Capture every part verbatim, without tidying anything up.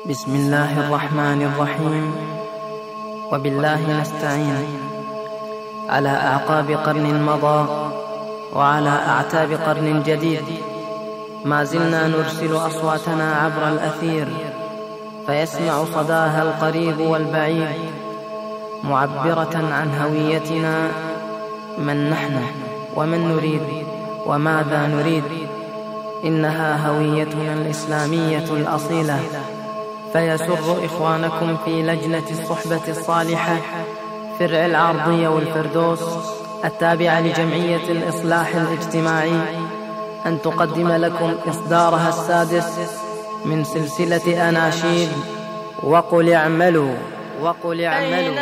بسم الله الرحمن الرحيم، وبالله نستعين. على أعقاب قرن مضى وعلى أعتاب قرن جديد، ما زلنا نرسل أصواتنا عبر الأثير، فيسمع صداها القريب والبعيد، معبرة عن هويتنا، من نحن ومن نريد وماذا نريد. إنها هويتنا الإسلامية الأصيلة. فيسر إخوانكم في لجنة الصحبة الصالحة فرع العرضية والفردوس التابعة لجمعية الإصلاح الاجتماعي أن تقدم لكم إصدارها السادس من سلسلة أناشيد وقل اعملوا وقل اعملوا. أين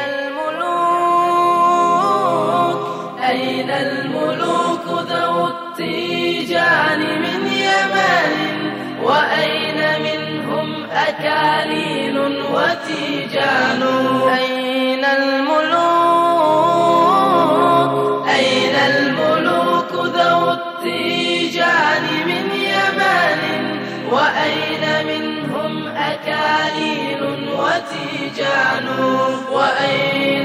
الملوك أين الملوك ذو التيجان من يمن، وأين منهم أكاليل وتيجان. أين الملوك أين الملوك ذو التيجان من يمن، وأين منهم أكاليل وتيجان. وأين